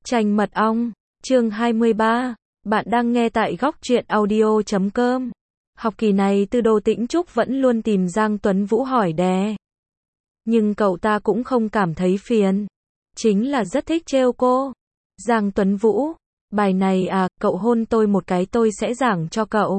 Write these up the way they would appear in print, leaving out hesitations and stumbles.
Tranh mật ong, chương 23. Bạn đang nghe tại góc truyện audio.com. Học kỳ này Tư Đồ Tĩnh Trúc vẫn luôn tìm Giang Tuấn Vũ hỏi đè. Nhưng cậu ta cũng không cảm thấy phiền. Chính là rất thích trêu cô. Giang Tuấn Vũ, bài này à, cậu hôn tôi một cái tôi sẽ giảng cho cậu.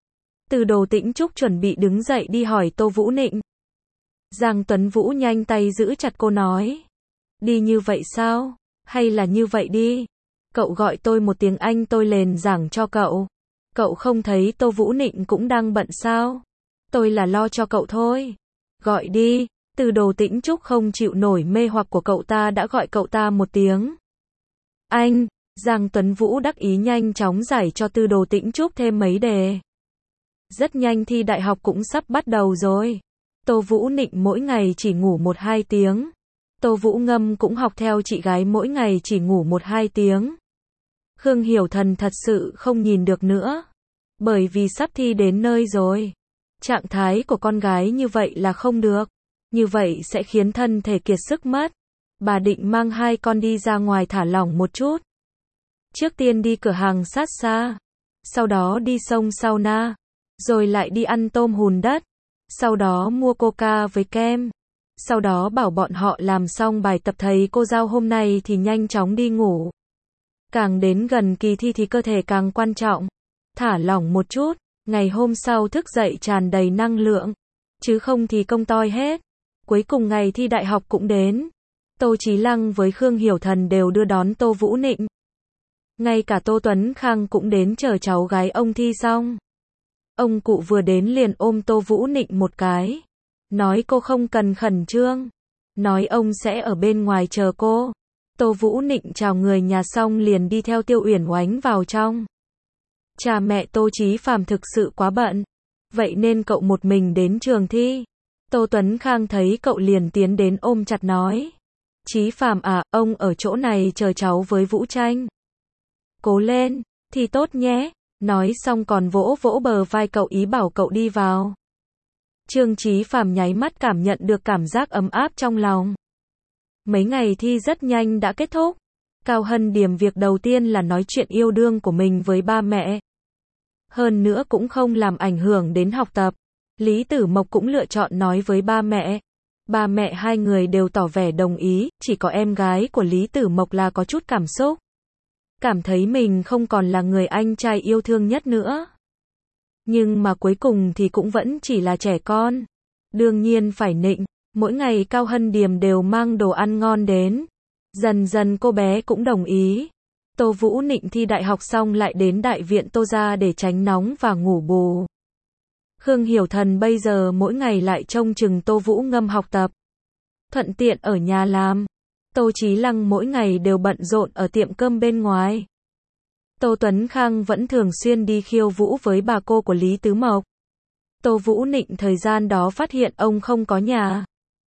Tư Đồ Tĩnh Trúc chuẩn bị đứng dậy đi hỏi Tô Vũ Nịnh. Giang Tuấn Vũ nhanh tay giữ chặt cô nói. Đi như vậy sao? Hay là như vậy đi. Cậu gọi tôi một tiếng anh tôi lên giảng cho cậu. Cậu không thấy Tô Vũ Nịnh cũng đang bận sao? Tôi là lo cho cậu thôi. Gọi đi. Tư Đồ Tĩnh Trúc không chịu nổi mê hoặc của cậu ta đã gọi cậu ta một tiếng. Anh. Giang Tuấn Vũ đắc ý nhanh chóng giải cho Tư Đồ Tĩnh Trúc thêm mấy đề. Rất nhanh thi đại học cũng sắp bắt đầu rồi. Tô Vũ Nịnh mỗi ngày chỉ ngủ 1-2 tiếng. Tô Vũ Ngâm cũng học theo chị gái mỗi ngày chỉ ngủ 1-2 tiếng. Khương Hiểu Thần thật sự không nhìn được nữa. Bởi vì sắp thi đến nơi rồi. Trạng thái của con gái như vậy là không được. Như vậy sẽ khiến thân thể kiệt sức mất. Bà định mang hai con đi ra ngoài thả lỏng một chút. Trước tiên đi cửa hàng sát xa. Sau đó đi sông sauna. Rồi lại đi ăn tôm hùn đất. Sau đó mua coca với kem. Sau đó bảo bọn họ làm xong bài tập thầy cô giao hôm nay thì nhanh chóng đi ngủ. Càng đến gần kỳ thi thì cơ thể càng quan trọng. Thả lỏng một chút, ngày hôm sau thức dậy tràn đầy năng lượng. Chứ không thì công toi hết. Cuối cùng ngày thi đại học cũng đến. Tô Chí Lăng với Khương Hiểu Thần đều đưa đón Tô Vũ Nịnh. Ngay cả Tô Tuấn Khang cũng đến chờ cháu gái ông thi xong. Ông cụ vừa đến liền ôm Tô Vũ Nịnh một cái. Nói cô không cần khẩn trương. Nói ông sẽ ở bên ngoài chờ cô. Tô Vũ Nịnh chào người nhà xong liền đi theo Tiêu Uyển Oánh vào trong. Cha mẹ Tô Chí Phàm thực sự quá bận. Vậy nên cậu một mình đến trường thi. Tô Tuấn Khang thấy cậu liền tiến đến ôm chặt nói. Chí Phàm à, ông ở chỗ này chờ cháu với Vũ Tranh. Cố lên, thi tốt nhé. Nói xong còn vỗ vỗ bờ vai cậu ý bảo cậu đi vào. Trương Chí Phàm nháy mắt cảm nhận được cảm giác ấm áp trong lòng. Mấy ngày thi rất nhanh đã kết thúc. Cao Hân Điềm việc đầu tiên là nói chuyện yêu đương của mình với ba mẹ. Hơn nữa cũng không làm ảnh hưởng đến học tập. Lý Tử Mộc cũng lựa chọn nói với ba mẹ. Ba mẹ hai người đều tỏ vẻ đồng ý, chỉ có em gái của Lý Tử Mộc là có chút cảm xúc. Cảm thấy mình không còn là người anh trai yêu thương nhất nữa. Nhưng mà cuối cùng thì cũng vẫn chỉ là trẻ con. Đương nhiên phải nịnh, mỗi ngày Cao Hân Điềm đều mang đồ ăn ngon đến. Dần dần cô bé cũng đồng ý. Tô Vũ Nịnh thi đại học xong lại đến đại viện Tô gia để tránh nóng và ngủ bù. Khương Hiểu Thần bây giờ mỗi ngày lại trông chừng Tô Vũ Ngâm học tập. Thuận tiện ở nhà làm. Tô Chí Lăng mỗi ngày đều bận rộn ở tiệm cơm bên ngoài. Tô Tuấn Khang vẫn thường xuyên đi khiêu vũ với bà cô của Lý Tứ Mộc. Tô Vũ Nịnh thời gian đó phát hiện ông không có nhà.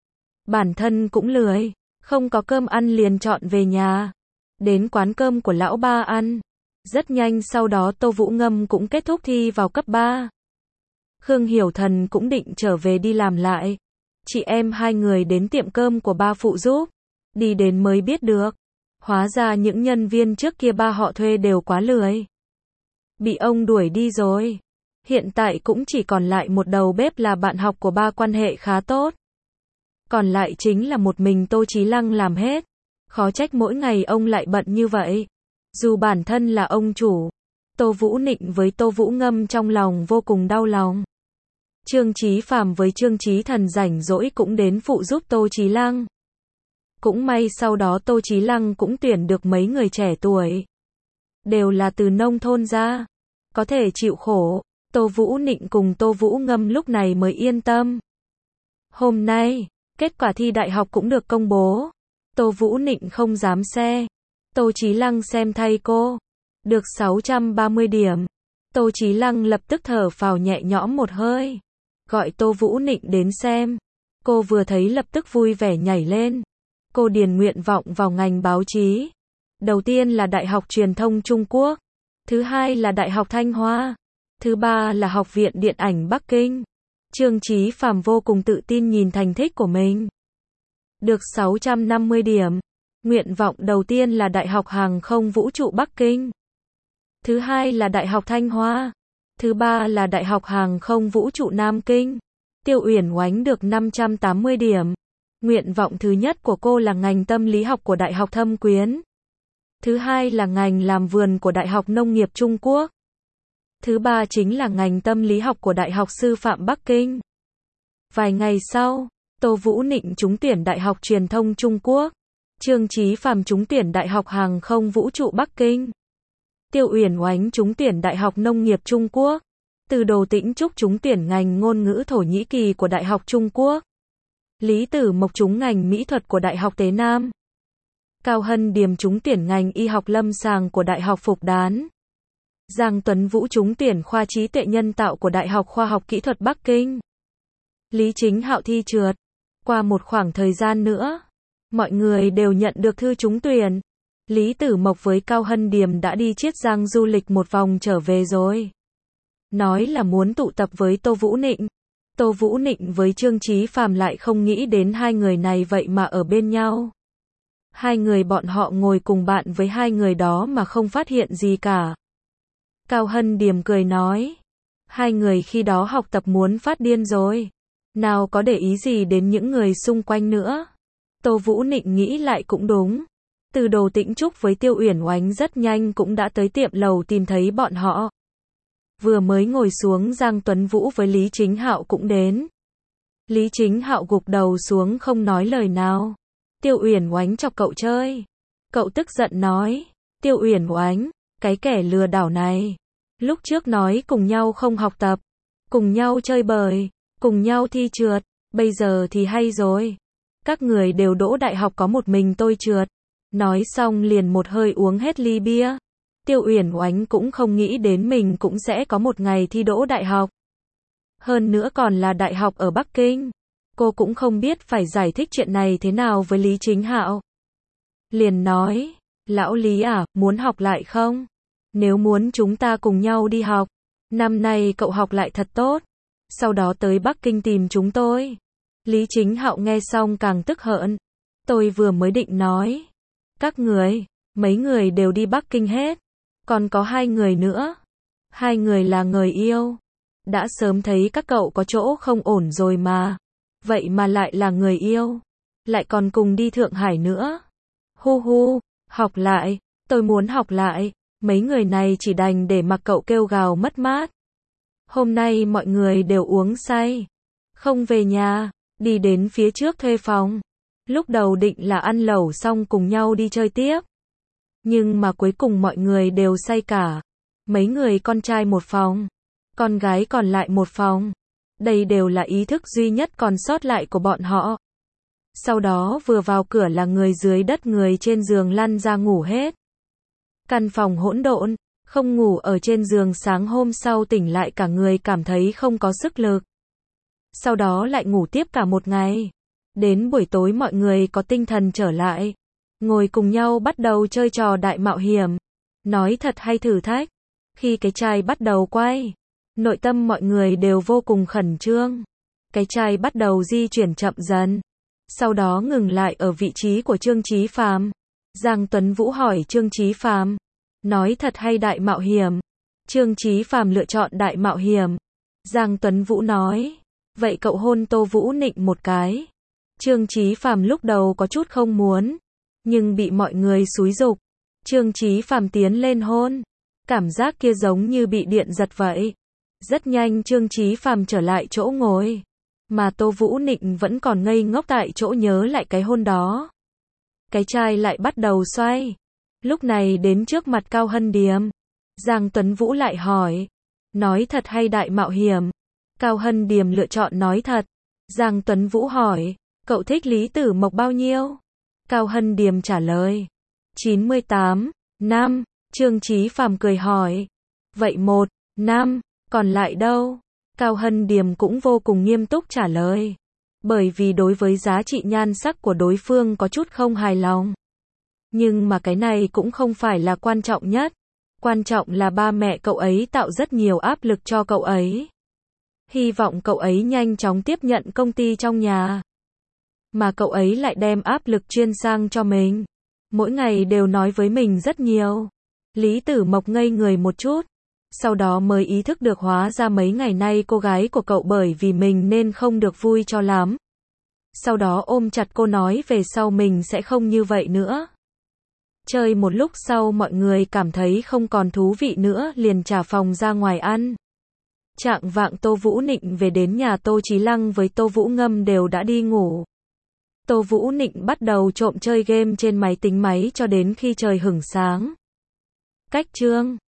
Bản thân cũng lười, không có cơm ăn liền chọn về nhà. Đến quán cơm của lão ba ăn. Rất nhanh sau đó Tô Vũ Ngâm cũng kết thúc thi vào cấp 3. Khương Hiểu Thần cũng định trở về đi làm lại. Chị em hai người đến tiệm cơm của ba phụ giúp. Đi đến mới biết được. Hóa ra những nhân viên trước kia ba họ thuê đều quá lười. Bị ông đuổi đi rồi. Hiện tại cũng chỉ còn lại một đầu bếp là bạn học của ba quan hệ khá tốt. Còn lại chính là một mình Tô Chí Lăng làm hết. Khó trách mỗi ngày ông lại bận như vậy. Dù bản thân là ông chủ. Tô Vũ Nịnh với Tô Vũ Ngâm trong lòng vô cùng đau lòng. Trương Chí Phàm với Trương Chí Thần rảnh rỗi cũng đến phụ giúp Tô Chí Lăng. Cũng may sau đó Tô Chí Lăng cũng tuyển được mấy người trẻ tuổi. Đều là từ nông thôn ra. Có thể chịu khổ. Tô Vũ Nịnh cùng Tô Vũ Ngâm lúc này mới yên tâm. Hôm nay, kết quả thi đại học cũng được công bố. Tô Vũ Nịnh không dám xe. Tô Chí Lăng xem thay cô. Được 630 điểm. Tô Chí Lăng lập tức thở phào nhẹ nhõm một hơi. Gọi Tô Vũ Nịnh đến xem. Cô vừa thấy lập tức vui vẻ nhảy lên. Cô điền nguyện vọng vào ngành báo chí. Đầu tiên là Đại học Truyền thông Trung Quốc. Thứ hai là Đại học Thanh Hoa. Thứ ba là Học viện Điện ảnh Bắc Kinh. Trương Chí Phàm vô cùng tự tin nhìn thành tích của mình. Được 650 điểm. Nguyện vọng đầu tiên là Đại học Hàng không Vũ trụ Bắc Kinh. Thứ hai là Đại học Thanh Hoa. Thứ ba là Đại học Hàng không Vũ trụ Nam Kinh. Tiêu Uyển Oánh được 580 điểm. Nguyện vọng thứ nhất của cô là ngành tâm lý học của Đại học Thâm Quyến. Thứ hai là ngành làm vườn của Đại học Nông nghiệp Trung Quốc. Thứ ba chính là ngành tâm lý học của Đại học Sư phạm Bắc Kinh. Vài ngày sau, Tô Vũ Nịnh trúng tuyển Đại học Truyền thông Trung Quốc. Trương Chí Phàm trúng tuyển Đại học Hàng không Vũ trụ Bắc Kinh. Tiêu Uyển Oánh trúng tuyển Đại học Nông nghiệp Trung Quốc. Từ Đồ Tĩnh Trúc trúng tuyển ngành ngôn ngữ Thổ Nhĩ Kỳ của Đại học Trung Quốc. Lý Tử Mộc trúng ngành mỹ thuật của Đại học Tế Nam. Cao Hân Điềm trúng tuyển ngành y học lâm sàng của Đại học Phục Đán. Giang Tuấn Vũ trúng tuyển khoa trí tuệ nhân tạo của Đại học Khoa học Kỹ thuật Bắc Kinh. Lý Chính Hạo thi trượt. Qua một khoảng thời gian nữa, mọi người đều nhận được thư trúng tuyển. Lý Tử Mộc với Cao Hân Điềm đã đi Chiết Giang du lịch một vòng trở về rồi. Nói là muốn tụ tập với Tô Vũ Nịnh. Tô Vũ Nịnh với Trương Chí Phàm lại không nghĩ đến hai người này vậy mà ở bên nhau. Hai người bọn họ ngồi cùng bạn với hai người đó mà không phát hiện gì cả. Cao Hân Điềm cười nói. Hai người khi đó học tập muốn phát điên rồi. Nào có để ý gì đến những người xung quanh nữa. Tô Vũ Nịnh nghĩ lại cũng đúng. Từ Đồ Tĩnh Trúc với Tiêu Uyển Oánh rất nhanh cũng đã tới tiệm lầu tìm thấy bọn họ. Vừa mới ngồi xuống Giang Tuấn Vũ với Lý Chính Hạo cũng đến. Lý Chính Hạo gục đầu xuống không nói lời nào. Tiêu Uyển Oánh chọc cậu chơi. Cậu tức giận nói. Tiêu Uyển Oánh, cái kẻ lừa đảo này. Lúc trước nói cùng nhau không học tập. Cùng nhau chơi bời. Cùng nhau thi trượt. Bây giờ thì hay rồi. Các người đều đỗ đại học có một mình tôi trượt. Nói xong liền một hơi uống hết ly bia. Tiêu Uyển Oánh cũng không nghĩ đến mình cũng sẽ có một ngày thi đỗ đại học. Hơn nữa còn là đại học ở Bắc Kinh. Cô cũng không biết phải giải thích chuyện này thế nào với Lý Chính Hạo. Liền nói, lão Lý à, muốn học lại không? Nếu muốn chúng ta cùng nhau đi học. Năm nay cậu học lại thật tốt. Sau đó tới Bắc Kinh tìm chúng tôi. Lý Chính Hạo nghe xong càng tức hận. Tôi vừa mới định nói. Các người, mấy người đều đi Bắc Kinh hết. Còn có hai người nữa. Hai người là người yêu. Đã sớm thấy các cậu có chỗ không ổn rồi mà. Vậy mà lại là người yêu. Lại còn cùng đi Thượng Hải nữa. Hu hu, học lại. Tôi muốn học lại. Mấy người này chỉ đành để mặc cậu kêu gào mất mát. Hôm nay mọi người đều uống say. Không về nhà. Đi đến phía trước thuê phòng. Lúc đầu định là ăn lẩu xong cùng nhau đi chơi tiếp. Nhưng mà cuối cùng mọi người đều say cả. Mấy người con trai một phòng. Con gái còn lại một phòng. Đây đều là ý thức duy nhất còn sót lại của bọn họ. Sau đó vừa vào cửa là người dưới đất người trên giường lăn ra ngủ hết. Căn phòng hỗn độn, không ngủ ở trên giường sáng hôm sau tỉnh lại cả người cảm thấy không có sức lực. Sau đó lại ngủ tiếp cả một ngày. Đến buổi tối mọi người có tinh thần trở lại. Ngồi cùng nhau bắt đầu chơi trò đại mạo hiểm. Nói thật hay thử thách. Khi cái chai bắt đầu quay, nội tâm mọi người đều vô cùng khẩn trương. Cái chai bắt đầu di chuyển chậm dần. Sau đó ngừng lại ở vị trí của Trương Chí Phàm. Giang Tuấn Vũ hỏi Trương Chí Phàm. Nói thật hay đại mạo hiểm? Trương Chí Phàm lựa chọn đại mạo hiểm. Giang Tuấn Vũ nói. Vậy cậu hôn Tô Vũ Nịnh một cái. Trương Chí Phàm lúc đầu có chút không muốn. Nhưng bị mọi người xúi giục. Trương Chí Phàm tiến lên hôn. Cảm giác kia giống như bị điện giật vậy. Rất nhanh Trương Chí Phàm trở lại chỗ ngồi. Mà Tô Vũ Nịnh vẫn còn ngây ngốc tại chỗ nhớ lại cái hôn đó. Cái chai lại bắt đầu xoay. Lúc này đến trước mặt Cao Hân Điềm. Giang Tuấn Vũ lại hỏi. Nói thật hay đại mạo hiểm? Cao Hân Điềm lựa chọn nói thật. Giang Tuấn Vũ hỏi. Cậu thích Lý Tử Mộc bao nhiêu? Cao Hân Điềm trả lời. 98 năm. Trương Chí Phàm cười hỏi. Vậy 1 năm, còn lại đâu? Cao Hân Điềm cũng vô cùng nghiêm túc trả lời. Bởi vì đối với giá trị nhan sắc của đối phương có chút không hài lòng. Nhưng mà cái này cũng không phải là quan trọng nhất. Quan trọng là ba mẹ cậu ấy tạo rất nhiều áp lực cho cậu ấy. Hy vọng cậu ấy nhanh chóng tiếp nhận công ty trong nhà. Mà cậu ấy lại đem áp lực chuyên sang cho mình. Mỗi ngày đều nói với mình rất nhiều. Lý Tử Mộc ngây người một chút. Sau đó mới ý thức được hóa ra mấy ngày nay cô gái của cậu bởi vì mình nên không được vui cho lắm. Sau đó ôm chặt cô nói về sau mình sẽ không như vậy nữa. Chơi một lúc sau mọi người cảm thấy không còn thú vị nữa liền trả phòng ra ngoài ăn. Chạng vạng Tô Vũ Nịnh về đến nhà Tô Chí Lăng với Tô Vũ Ngâm đều đã đi ngủ. Tô Vũ Nịnh bắt đầu trộm chơi game trên máy tính máy cho đến khi trời hửng sáng. Cách chương